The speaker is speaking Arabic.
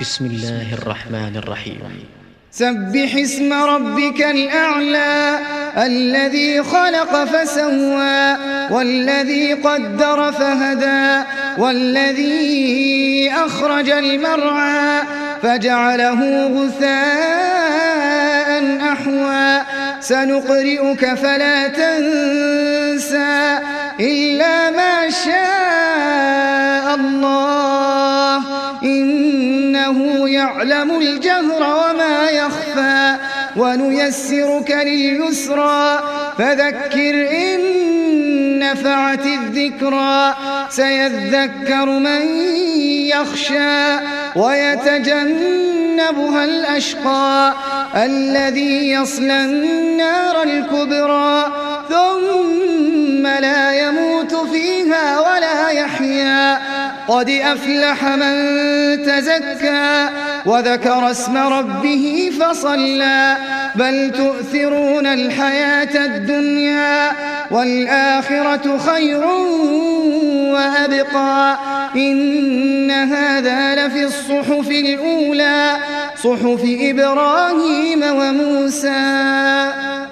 بسم الله الرحمن الرحيم. سبح اسم ربك الأعلى الذي خلق فسوى والذي قدر فهدى والذي أخرج المرعى فجعله غثاء أحوى سنقرئك فلا تنسى إلا ما شاء الله إنه يعلم الجهر وما يخفى ونيسرك لليسرى فذكر إن نفعت الذكرى سيذكر من يخشى ويتجنبها الأشقى الذي يصلى النار الكبرى ثم لا يموت فيها ولا يحيا قد أفلح من تزكى وذكر اسم ربه فصلى بل تؤثرون الحياة الدنيا والآخرة خير وأبقى إن هذا لفي الصحف الأولى صحف إبراهيم وموسى.